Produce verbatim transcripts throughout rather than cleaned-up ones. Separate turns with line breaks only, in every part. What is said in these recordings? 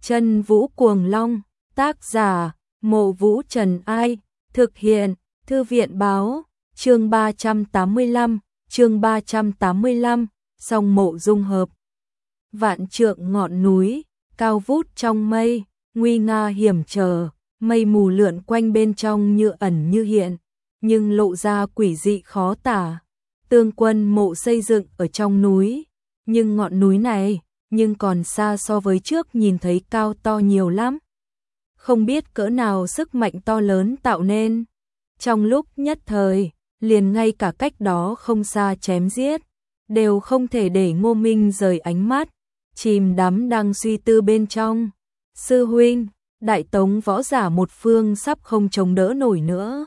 Chân Vũ Cuồng Long, tác giả, Mộ Vũ Trần Ai, thực hiện, Thư viện Báo, chương ba trăm tám mươi lăm, chương ba trăm tám mươi lăm, song mộ dung hợp. Vạn trượng ngọn núi, cao vút trong mây, nguy nga hiểm trở, mây mù lượn quanh bên trong như ẩn như hiện, nhưng lộ ra quỷ dị khó tả. Tương Quân mộ xây dựng ở trong núi, nhưng ngọn núi này, nhưng còn xa so với trước nhìn thấy cao to nhiều lắm. Không biết cỡ nào sức mạnh to lớn tạo nên. Trong lúc nhất thời, liền ngay cả cách đó không xa chém giết, đều không thể để Ngô Minh rời ánh mắt, chìm đắm đang suy tư bên trong. Sư huynh, Đại Tống võ giả một phương sắp không chống đỡ nổi nữa.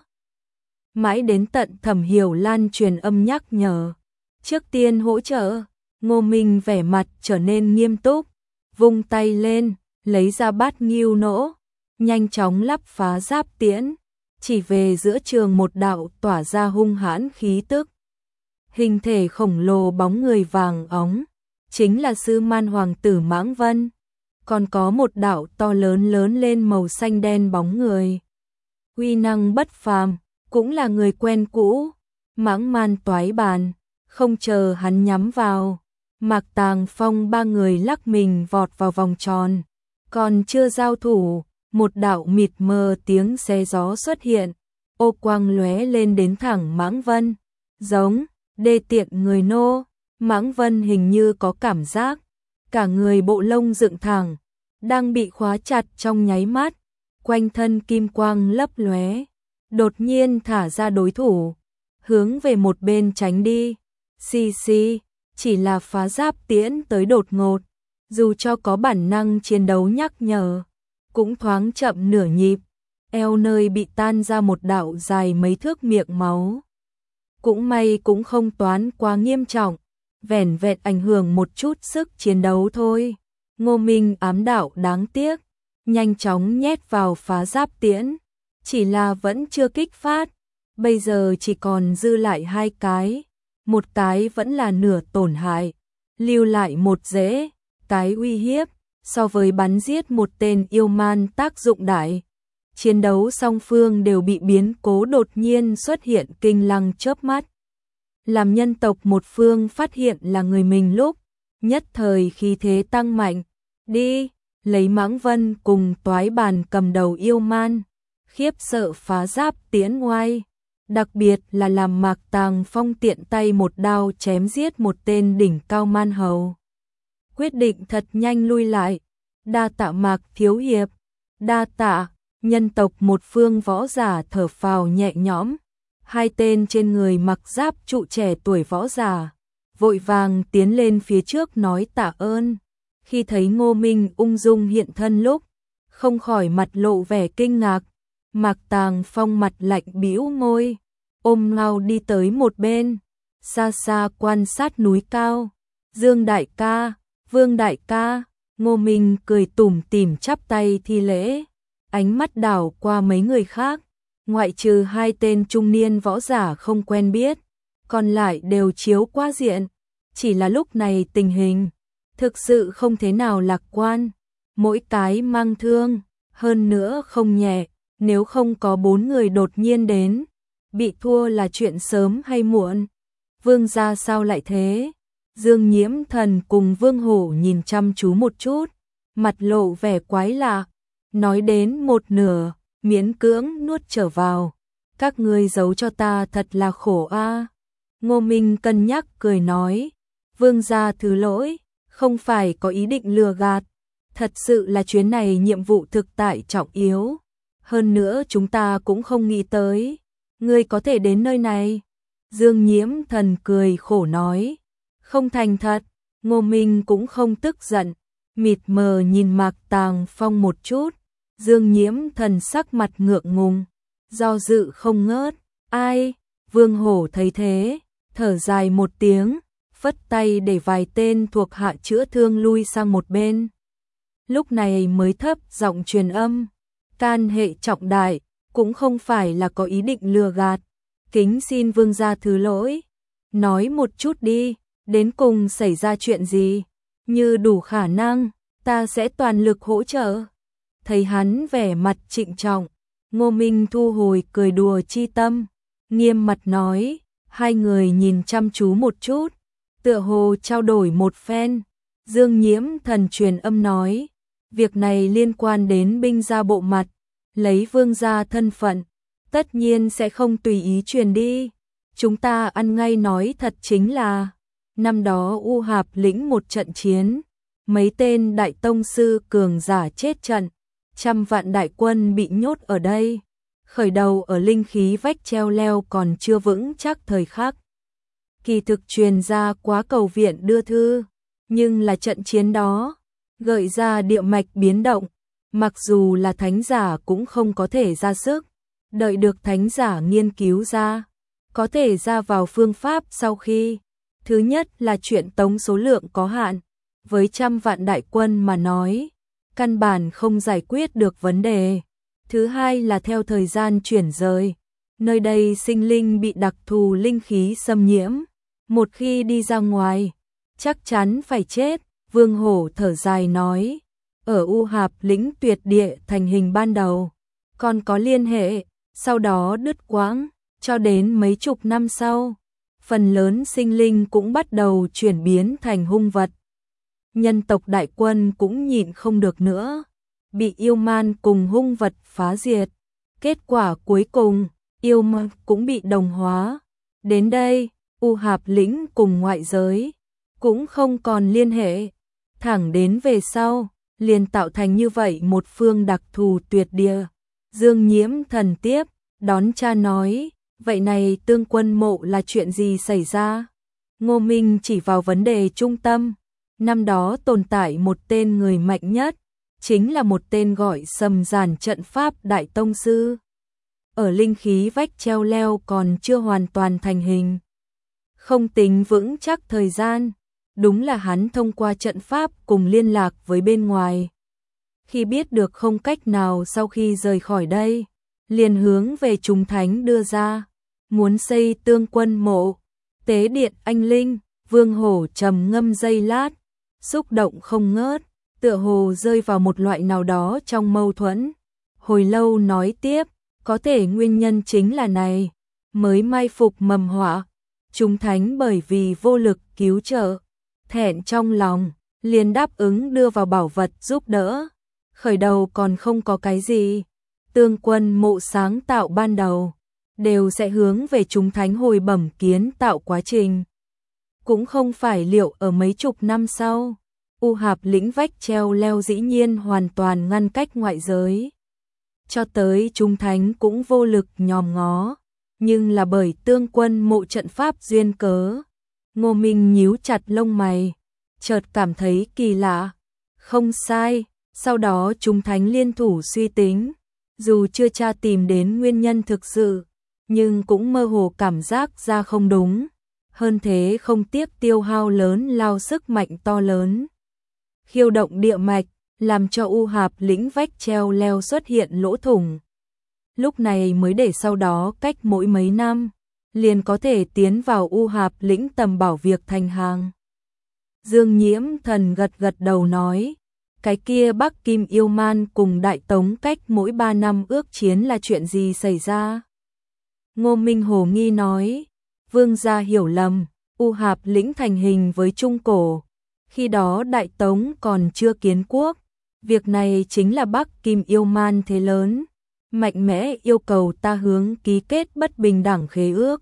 Mãi đến tận Thẩm Hiểu Lan truyền âm nhắc nhở, trước tiên hỗ trợ. Ngô Minh vẻ mặt trở nên nghiêm túc, vung tay lên, lấy ra bát ngưu nỗ, nhanh chóng lắp phá giáp tiễn, chỉ về giữa trường một đạo tỏa ra hung hãn khí tức. Hình thể khổng lồ bóng người vàng óng, chính là Sư Man Hoàng tử Mãng Vân, còn có một đạo to lớn lớn lên màu xanh đen bóng người. Uy năng bất phàm, cũng là người quen cũ, Mãng Man Toái Bàn, không chờ hắn nhắm vào. Mạc Tàng Phong ba người lắc mình vọt vào vòng tròn, còn chưa giao thủ, một đạo mịt mờ tiếng xé gió xuất hiện, ô quang lóe lên đến thẳng Mãng Vân, giống, đê tiện người nô. Mãng Vân hình như có cảm giác, cả người bộ lông dựng thẳng, đang bị khóa chặt trong nháy mắt, quanh thân kim quang lấp lóe, đột nhiên thả ra đối thủ, hướng về một bên tránh đi. Xì xì, chỉ là phá giáp tiễn tới đột ngột, dù cho có bản năng chiến đấu nhắc nhở, cũng thoáng chậm nửa nhịp, eo nơi bị tan ra một đạo dài mấy thước miệng máu. Cũng may cũng không toán quá nghiêm trọng, vẻn vẹn ảnh hưởng một chút sức chiến đấu thôi. Ngô Minh ám đạo đáng tiếc, nhanh chóng nhét vào phá giáp tiễn, chỉ là vẫn chưa kích phát, bây giờ chỉ còn dư lại hai cái. Một cái vẫn là nửa tổn hại, lưu lại một rễ, cái uy hiếp, so với bắn giết một tên yêu man tác dụng đại. Chiến đấu song phương đều bị biến cố đột nhiên xuất hiện kinh lăng chớp mắt. Làm nhân tộc một phương phát hiện là người mình lúc, nhất thời khí thế tăng mạnh, đi, lấy Mãng Vân cùng Toái Bàn cầm đầu yêu man, khiếp sợ phá giáp tiễn oai. Đặc biệt là làm Mạc Tàng Phong tiện tay một đao chém giết một tên đỉnh cao man hầu. Quyết định thật nhanh lui lại, đa tạ Mạc thiếu hiệp, đa tạ. Nhân tộc một phương võ giả thở phào nhẹ nhõm, hai tên trên người mặc giáp trụ trẻ tuổi võ giả, vội vàng tiến lên phía trước nói tạ ơn. Khi thấy Ngô Minh ung dung hiện thân lúc, không khỏi mặt lộ vẻ kinh ngạc. Mạc Tàng Phong mặt lạnh bĩu môi, ôm ngao đi tới một bên, xa xa quan sát núi cao. Dương đại ca, Vương đại ca. Ngô Minh cười tủm tỉm chắp tay thi lễ, ánh mắt đảo qua mấy người khác, ngoại trừ hai tên trung niên võ giả không quen biết, còn lại đều chiếu qua diện. Chỉ là lúc này tình hình thực sự không thế nào lạc quan, mỗi cái mang thương, hơn nữa không nhẹ. Nếu không có bốn người đột nhiên đến, bị thua là chuyện sớm hay muộn. Vương gia sao lại thế? Dương Nhiễm Thần cùng Vương Hổ nhìn chăm chú một chút, mặt lộ vẻ quái lạ, nói đến một nửa, miễn cưỡng nuốt trở vào. Các ngươi giấu cho ta thật là khổ a. À. Ngô Minh cân nhắc cười nói, Vương gia thứ lỗi, không phải có ý định lừa gạt, thật sự là chuyến này nhiệm vụ thực tại trọng yếu. Hơn nữa chúng ta cũng không nghĩ tới, ngươi có thể đến nơi này. Dương Nhiễm Thần cười khổ nói, không thành thật. Ngô Minh cũng không tức giận, mịt mờ nhìn Mạc Tàng Phong một chút. Dương Nhiễm Thần sắc mặt ngượng ngùng, do dự không ngớt. Ai? Vương Hổ thấy thế, thở dài một tiếng, phất tay để vài tên thuộc hạ chữa thương lui sang một bên. Lúc này mới thấp giọng truyền âm, can hệ trọng đại, cũng không phải là có ý định lừa gạt, kính xin vương gia thứ lỗi. Nói một chút đi, đến cùng xảy ra chuyện gì? Như đủ khả năng, ta sẽ toàn lực hỗ trợ. Thấy hắn vẻ mặt trịnh trọng, Ngô Minh thu hồi cười đùa chi tâm, nghiêm mặt nói, hai người nhìn chăm chú một chút, tựa hồ trao đổi một phen. Dương Nhiễm Thần truyền âm nói, việc này liên quan đến binh gia bộ mặt, lấy vương gia thân phận, tất nhiên sẽ không tùy ý truyền đi. Chúng ta ăn ngay nói thật chính là, năm đó U Hạp lĩnh một trận chiến, mấy tên đại tông sư cường giả chết trận, trăm vạn đại quân bị nhốt ở đây, khởi đầu ở linh khí vách treo leo còn chưa vững chắc thời khắc. Kỳ thực truyền ra quá cầu viện đưa thư, nhưng là trận chiến đó, gợi ra địa mạch biến động, mặc dù là thánh giả cũng không có thể ra sức, đợi được thánh giả nghiên cứu ra, có thể ra vào phương pháp sau khi, thứ nhất là chuyện tống số lượng có hạn, với trăm vạn đại quân mà nói, căn bản không giải quyết được vấn đề. Thứ hai là theo thời gian chuyển rời, nơi đây sinh linh bị đặc thù linh khí xâm nhiễm, một khi đi ra ngoài, chắc chắn phải chết. Vương Hổ thở dài nói, ở U Hạp lĩnh tuyệt địa thành hình ban đầu, còn có liên hệ, sau đó đứt quãng, cho đến mấy chục năm sau, phần lớn sinh linh cũng bắt đầu chuyển biến thành hung vật. Nhân tộc đại quân cũng nhịn không được nữa, bị yêu man cùng hung vật phá diệt. Kết quả cuối cùng, yêu man cũng bị đồng hóa. Đến đây, U Hạp lĩnh cùng ngoại giới cũng không còn liên hệ. Thẳng đến về sau, liền tạo thành như vậy một phương đặc thù tuyệt địa. Dương Nhiễm Thần tiếp, đón cha nói, vậy này Tương Quân mộ là chuyện gì xảy ra? Ngô Minh chỉ vào vấn đề trung tâm. Năm đó tồn tại một tên người mạnh nhất, chính là một tên gọi Sầm Giản trận pháp đại tông sư. Ở linh khí vách treo leo còn chưa hoàn toàn thành hình, không tính vững chắc thời gian, đúng là hắn thông qua trận pháp cùng liên lạc với bên ngoài. Khi biết được không cách nào sau khi rời khỏi đây, liền hướng về Trung Thánh đưa ra, muốn xây Tương Quân mộ, tế điện anh linh. Vương Hổ trầm ngâm giây lát, xúc động không ngớt, tựa hồ rơi vào một loại nào đó trong mâu thuẫn. Hồi lâu nói tiếp, có thể nguyên nhân chính là này, mới mai phục mầm họa. Trung Thánh bởi vì vô lực cứu trợ, thẹn trong lòng, liền đáp ứng đưa vào bảo vật giúp đỡ. Khởi đầu còn không có cái gì, Tương Quân mộ sáng tạo ban đầu, đều sẽ hướng về Trung Thánh hồi bẩm kiến tạo quá trình. Cũng không phải liệu ở mấy chục năm sau, U Hạp lĩnh vách treo leo dĩ nhiên hoàn toàn ngăn cách ngoại giới. Cho tới Trung Thánh cũng vô lực nhòm ngó, nhưng là bởi Tương Quân mộ trận pháp duyên cớ. Ngô Minh nhíu chặt lông mày, chợt cảm thấy kỳ lạ. Không sai, sau đó Trung Thánh liên thủ suy tính, dù chưa tra tìm đến nguyên nhân thực sự, nhưng cũng mơ hồ cảm giác ra không đúng. Hơn thế không tiếc tiêu hao lớn lao sức mạnh to lớn, khiêu động địa mạch, làm cho U Hạp lĩnh vách treo leo xuất hiện lỗ thủng. Lúc này mới để sau đó cách mỗi mấy năm, liền có thể tiến vào U Hạp lĩnh tầm bảo việc thành hàng. Dương Nhiễm Thần gật gật đầu nói, cái kia Bắc Kim yêu man cùng Đại Tống cách mỗi ba năm ước chiến là chuyện gì xảy ra? Ngô Minh hồ nghi nói, vương gia hiểu lầm, U Hạp lĩnh thành hình với Trung Cổ, khi đó Đại Tống còn chưa kiến quốc, việc này chính là Bắc Kim yêu man thế lớn, mạnh mẽ yêu cầu ta hướng ký kết bất bình đẳng khế ước.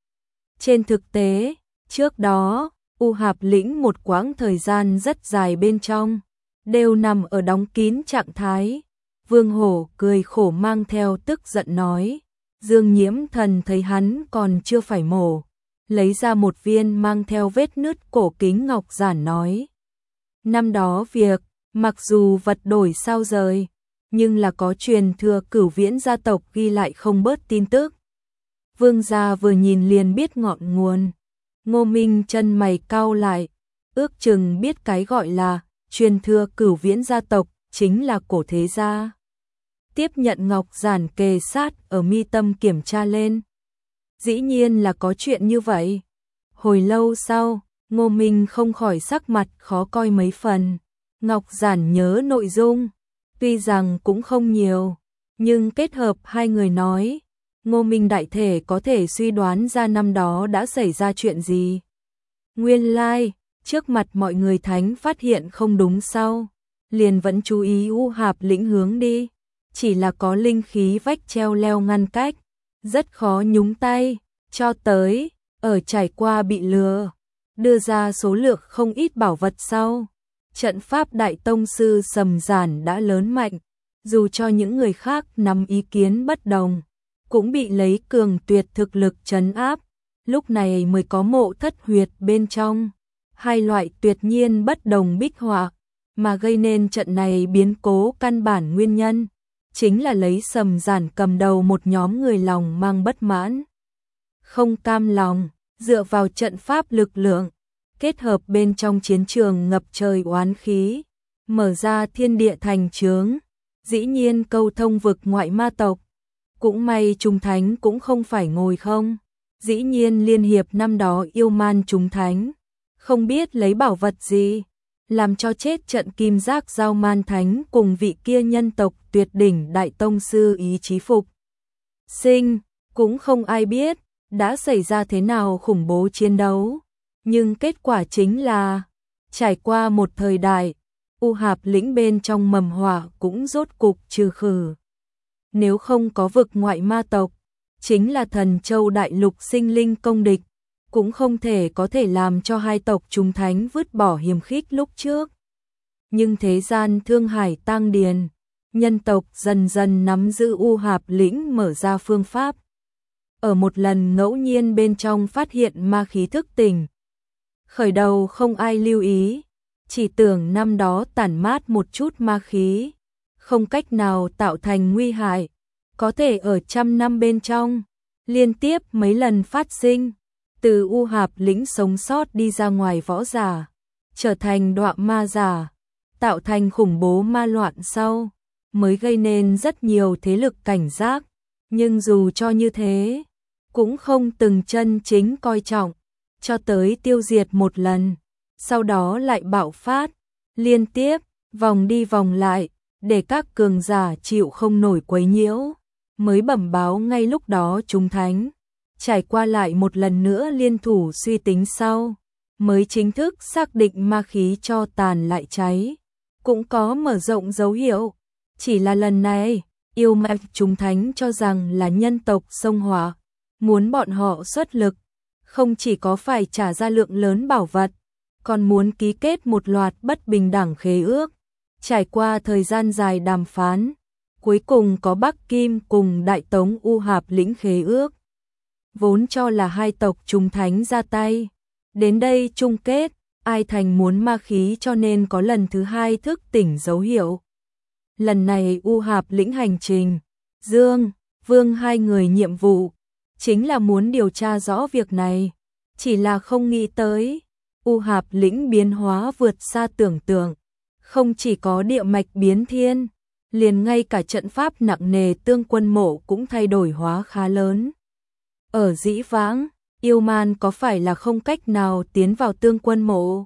Trên thực tế, trước đó, U Hạp lĩnh một quãng thời gian rất dài bên trong, đều nằm ở đóng kín trạng thái. Vương Hổ cười khổ mang theo tức giận nói, Dương Nhiễm Thần thấy hắn còn chưa phải mổ, lấy ra một viên mang theo vết nứt cổ kính ngọc giản nói. Năm đó việc, mặc dù vật đổi sao rời, nhưng là có truyền thừa Cửu Viễn gia tộc ghi lại không bớt tin tức. Vương gia vừa nhìn liền biết ngọn nguồn. Ngô Minh chân mày cau lại, ước chừng biết cái gọi là truyền thừa Cửu Viễn gia tộc chính là cổ thế gia. Tiếp nhận ngọc giản kề sát ở mi tâm kiểm tra lên. Dĩ nhiên là có chuyện như vậy. Hồi lâu sau, Ngô Minh không khỏi sắc mặt khó coi mấy phần. Ngọc Giản nhớ nội dung, tuy rằng cũng không nhiều, nhưng kết hợp hai người nói, Ngô Minh đại thể có thể suy đoán ra năm đó đã xảy ra chuyện gì. Nguyên lai, like, trước mặt mọi người Thánh phát hiện không đúng sau, liền vẫn chú ý U Hạp Lĩnh hướng đi, chỉ là có linh khí vách treo leo ngăn cách, rất khó nhúng tay, cho tới, ở trải qua bị lừa, đưa ra số lượng không ít bảo vật sau. Trận pháp Đại Tông Sư Sầm Giản đã lớn mạnh, dù cho những người khác nắm ý kiến bất đồng, cũng bị lấy cường tuyệt thực lực trấn áp, lúc này mới có Mộ Thất Huyệt bên trong. Hai loại tuyệt nhiên bất đồng bích họa, mà gây nên trận này biến cố căn bản nguyên nhân, chính là lấy Sầm Giản cầm đầu một nhóm người lòng mang bất mãn. Không cam lòng, dựa vào trận pháp lực lượng, kết hợp bên trong chiến trường ngập trời oán khí, mở ra thiên địa thành chướng, dĩ nhiên câu thông vực ngoại ma tộc. Cũng may chúng thánh cũng không phải ngồi không, dĩ nhiên liên hiệp năm đó yêu man chúng thánh, không biết lấy bảo vật gì, làm cho chết trận kim giác giao man thánh cùng vị kia nhân tộc tuyệt đỉnh Đại Tông Sư ý chí phục. Sinh, cũng không ai biết, đã xảy ra thế nào khủng bố chiến đấu. Nhưng kết quả chính là, trải qua một thời đại, U Hạp Lĩnh bên trong mầm họa cũng rốt cục trừ khử. Nếu không có vực ngoại ma tộc, chính là Thần Châu Đại Lục sinh linh công địch, cũng không thể có thể làm cho hai tộc chúng thánh vứt bỏ hiềm khích lúc trước. Nhưng thế gian thương hải tang điền, nhân tộc dần dần nắm giữ U Hạp Lĩnh mở ra phương pháp. Ở một lần ngẫu nhiên bên trong phát hiện ma khí thức tỉnh. Khởi đầu không ai lưu ý, chỉ tưởng năm đó tản mát một chút ma khí, không cách nào tạo thành nguy hại, có thể ở trăm năm bên trong, liên tiếp mấy lần phát sinh, từ U Hạp Lĩnh sống sót đi ra ngoài võ giả, trở thành đọa ma giả, tạo thành khủng bố ma loạn sau, mới gây nên rất nhiều thế lực cảnh giác, nhưng dù cho như thế, cũng không từng chân chính coi trọng, cho tới tiêu diệt một lần, sau đó lại bạo phát, liên tiếp, vòng đi vòng lại, để các cường giả chịu không nổi quấy nhiễu, mới bẩm báo ngay lúc đó chúng thánh, trải qua lại một lần nữa liên thủ suy tính sau, mới chính thức xác định ma khí cho tàn lại cháy, cũng có mở rộng dấu hiệu, chỉ là lần này, yêu ma chúng thánh cho rằng là nhân tộc sông hỏa, muốn bọn họ xuất lực, không chỉ có phải trả ra lượng lớn bảo vật, còn muốn ký kết một loạt bất bình đẳng khế ước. Trải qua thời gian dài đàm phán, cuối cùng có Bắc Kim cùng Đại Tống U Hạp Lĩnh khế ước. Vốn cho là hai tộc chúng thánh ra tay. Đến đây chung kết, ai thành muốn ma khí cho nên có lần thứ hai thức tỉnh dấu hiệu. Lần này U Hạp Lĩnh hành trình, Dương, Vương hai người nhiệm vụ, chính là muốn điều tra rõ việc này. Chỉ là không nghĩ tới, U Hạp Lĩnh biến hóa vượt xa tưởng tượng. Không chỉ có địa mạch biến thiên, liền ngay cả trận pháp nặng nề tương quân mộ cũng thay đổi hóa khá lớn. Ở dĩ vãng, yêu man có phải là không cách nào tiến vào tương quân mộ?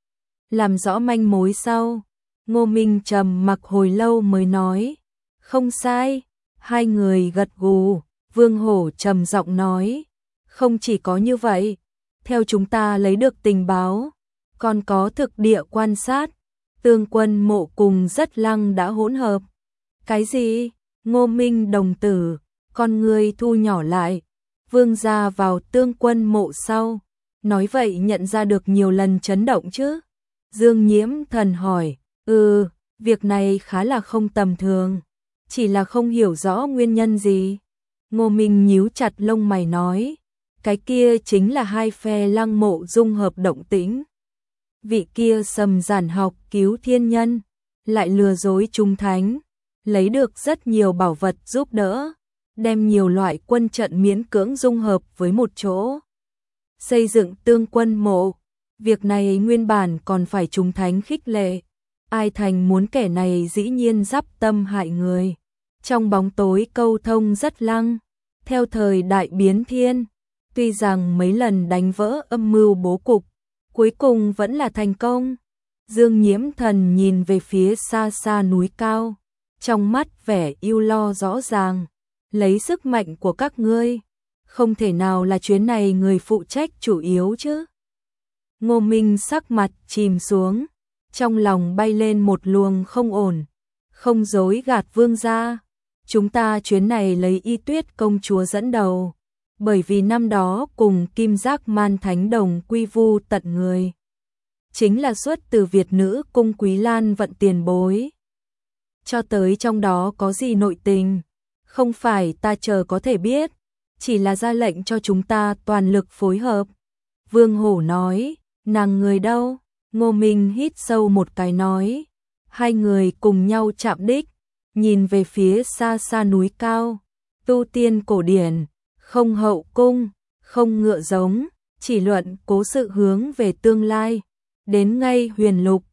Làm rõ manh mối sau, Ngô Minh trầm mặc hồi lâu mới nói, không sai, hai người gật gù, Vương Hổ trầm giọng nói, không chỉ có như vậy, theo chúng ta lấy được tình báo, còn có thực địa quan sát, tương quân mộ cùng rất lăng đã hỗn hợp. Cái gì? Ngô Minh đồng tử, con người thu nhỏ lại, Vương gia vào tương quân mộ sau, nói vậy nhận ra được nhiều lần chấn động chứ? Dương Nhiễm Thần hỏi, ừ, việc này khá là không tầm thường, chỉ là không hiểu rõ nguyên nhân gì. Ngô Minh nhíu chặt lông mày nói, cái kia chính là hai phe lăng mộ dung hợp động tĩnh. Vị kia Sầm Giản học cứu thiên nhân, lại lừa dối chúng thánh, lấy được rất nhiều bảo vật giúp đỡ, đem nhiều loại quân trận miễn cưỡng dung hợp với một chỗ, xây dựng tương quân mộ. Việc này nguyên bản còn phải chúng thánh khích lệ, ai thành muốn kẻ này dĩ nhiên giáp tâm hại người. Trong bóng tối câu thông rất lăng, theo thời đại biến thiên, tuy rằng mấy lần đánh vỡ âm mưu bố cục, cuối cùng vẫn là thành công. Dương Nhiễm Thần nhìn về phía xa xa núi cao, trong mắt vẻ ưu lo rõ ràng, lấy sức mạnh của các ngươi, không thể nào là chuyến này người phụ trách chủ yếu chứ. Ngô Minh sắc mặt chìm xuống, trong lòng bay lên một luồng không ổn, không dối gạt vương gia, chúng ta chuyến này lấy Y Tuyết công chúa dẫn đầu, bởi vì năm đó cùng Kim Giác Man Thánh Đồng quy vu tận người, chính là xuất từ Việt nữ cung Quý Lan vận tiền bối. Cho tới trong đó có gì nội tình, không phải ta chờ có thể biết, chỉ là ra lệnh cho chúng ta toàn lực phối hợp. Vương Hổ nói, nàng người đâu? Ngô Minh hít sâu một cái nói, hai người cùng nhau chạm đích, nhìn về phía xa xa núi cao, tu tiên cổ điển, không hậu cung, không ngựa giống, chỉ luận cố sự hướng về tương lai, đến ngay huyền lục,